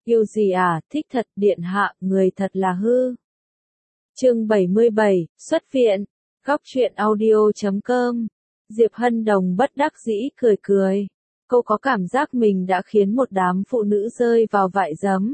Yêu gì à, thích thật, điện hạ, người thật là hư. Chương 77, xuất viện. Góc truyện audio.com. Diệp Hân Đồng bất đắc dĩ cười cười. Cô có cảm giác mình đã khiến một đám phụ nữ rơi vào vại giấm.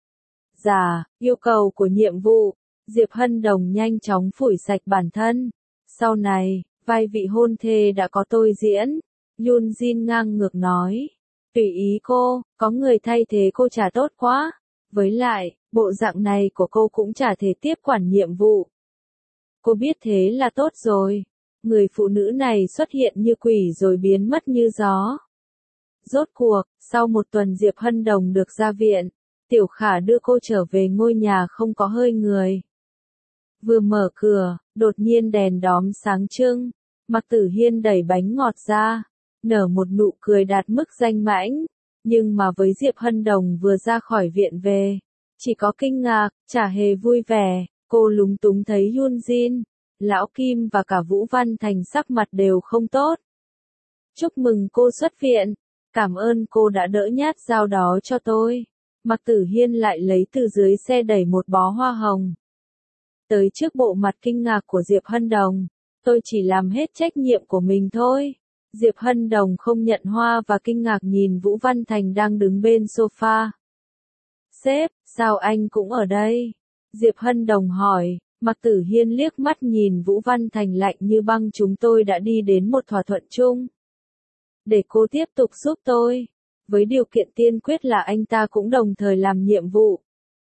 Dạ, yêu cầu của nhiệm vụ. Diệp Hân Đồng nhanh chóng phủi sạch bản thân. Sau này, vai vị hôn thê đã có tôi diễn. Yoon Jin ngang ngược nói. Tùy ý cô, có người thay thế cô chả tốt quá. Với lại, bộ dạng này của cô cũng chả thể tiếp quản nhiệm vụ. Cô biết thế là tốt rồi. Người phụ nữ này xuất hiện như quỷ rồi biến mất như gió. Rốt cuộc, sau một tuần Diệp Hân Đồng được ra viện, Tiểu Khả đưa cô trở về ngôi nhà không có hơi người. Vừa mở cửa, đột nhiên đèn đóm sáng trưng, Mạc Tử Hiên đẩy bánh ngọt ra, nở một nụ cười đạt mức danh mãnh, nhưng mà với Diệp Hân Đồng vừa ra khỏi viện về, chỉ có kinh ngạc, chả hề vui vẻ. Cô lúng túng thấy Yoon Jin, Lão Kim và cả Vũ Văn Thành sắc mặt đều không tốt. Chúc mừng cô xuất viện, cảm ơn cô đã đỡ nhát dao đó cho tôi. Mạc Tử Hiên lại lấy từ dưới xe đẩy một bó hoa hồng. Tới trước bộ mặt kinh ngạc của Diệp Hân Đồng, tôi chỉ làm hết trách nhiệm của mình thôi. Diệp Hân Đồng không nhận hoa và kinh ngạc nhìn Vũ Văn Thành đang đứng bên sofa. Sếp, sao anh cũng ở đây? Diệp Hân Đồng hỏi. Mạc Tử Hiên liếc mắt nhìn Vũ Văn Thành lạnh như băng, chúng tôi đã đi đến một thỏa thuận chung. Để cô tiếp tục giúp tôi. Với điều kiện tiên quyết là anh ta cũng đồng thời làm nhiệm vụ.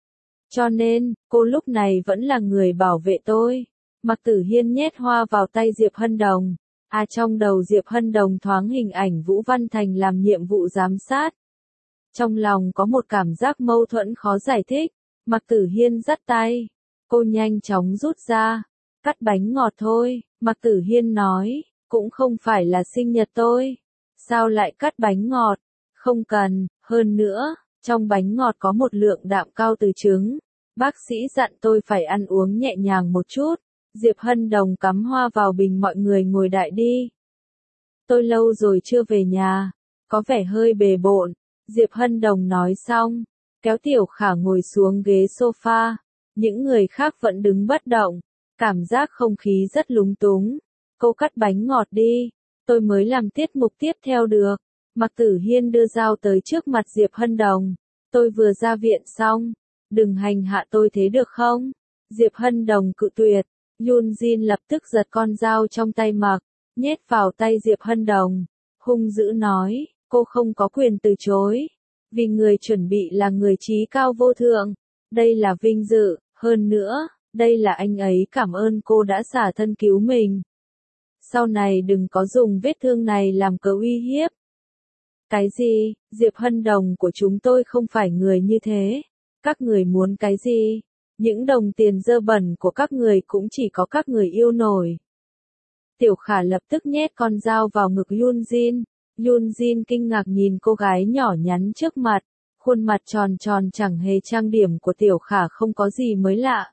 Cho nên, cô lúc này vẫn là người bảo vệ tôi. Mạc Tử Hiên nhét hoa vào tay Diệp Hân Đồng. Trong đầu Diệp Hân Đồng thoáng hình ảnh Vũ Văn Thành làm nhiệm vụ giám sát. Trong lòng có một cảm giác mâu thuẫn khó giải thích. Mạc Tử Hiên dắt tay. Cô nhanh chóng rút ra. Cắt bánh ngọt thôi, Mạc Tử Hiên nói. Cũng không phải là sinh nhật tôi. Sao lại cắt bánh ngọt? Không cần, hơn nữa, trong bánh ngọt có một lượng đạm cao từ trứng. Bác sĩ dặn tôi phải ăn uống nhẹ nhàng một chút. Diệp Hân Đồng cắm hoa vào bình, mọi người ngồi đại đi. Tôi lâu rồi chưa về nhà, có vẻ hơi bề bộn. Diệp Hân Đồng nói xong, kéo Tiểu Khả ngồi xuống ghế sofa. Những người khác vẫn đứng bất động, cảm giác không khí rất lúng túng. Cô cắt bánh ngọt đi, tôi mới làm tiết mục tiếp theo được. Mạc Tử Hiên đưa dao tới trước mặt Diệp Hân Đồng. Tôi vừa ra viện xong, đừng hành hạ tôi thế được không? Diệp Hân Đồng cự tuyệt. Yoon Jin lập tức giật con dao trong tay Mạc, nhét vào tay Diệp Hân Đồng. Hung dữ nói, cô không có quyền từ chối. Vì người chuẩn bị là người trí cao vô thượng. Đây là vinh dự, hơn nữa, đây là anh ấy cảm ơn cô đã xả thân cứu mình. Sau này đừng có dùng vết thương này làm cớ uy hiếp. Cái gì? Diệp Hân Đồng của chúng tôi không phải người như thế. Các người muốn cái gì? Những đồng tiền dơ bẩn của các người cũng chỉ có các người yêu nổi. Tiểu Khả lập tức nhét con dao vào ngực Yoon Jin. Yoon Jin kinh ngạc nhìn cô gái nhỏ nhắn trước mặt. Khuôn mặt tròn tròn chẳng hề trang điểm của Tiểu Khả không có gì mới lạ.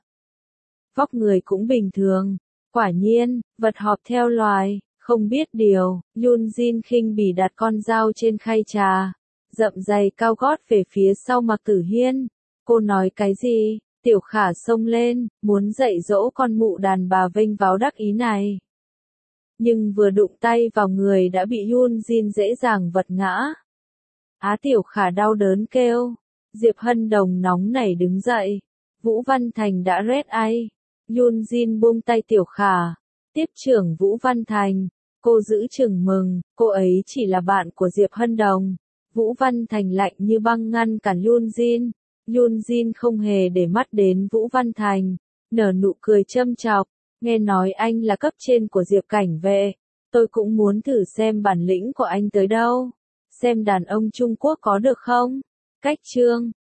Vóc người cũng bình thường. Quả nhiên, vật họp theo loài, không biết điều. Yoon Jin khinh bỉ đặt con dao trên khay trà. Dậm giày cao gót về phía sau Mạc Tử Hiên. Cô nói cái gì? Tiểu Khả xông lên, muốn dạy dỗ con mụ đàn bà vênh váo đắc ý này. Nhưng vừa đụng tay vào người đã bị Yoon Jin dễ dàng vật ngã. Tiểu Khả đau đớn kêu. Diệp Hân Đồng nóng nảy đứng dậy. Vũ Văn Thành đã red eye. Yoon Jin buông tay Tiểu Khả. Tiếp trưởng Vũ Văn Thành. Cô giữ chừng mừng, cô ấy chỉ là bạn của Diệp Hân Đồng. Vũ Văn Thành lạnh như băng ngăn cản Yoon Jin. Yoon Jin không hề để mắt đến Vũ Văn Thành. Nở nụ cười châm chọc. Nghe nói anh là cấp trên của Diệp Cảnh Vệ. Tôi cũng muốn thử xem bản lĩnh của anh tới đâu. Xem đàn ông Trung Quốc có được không? Cách chương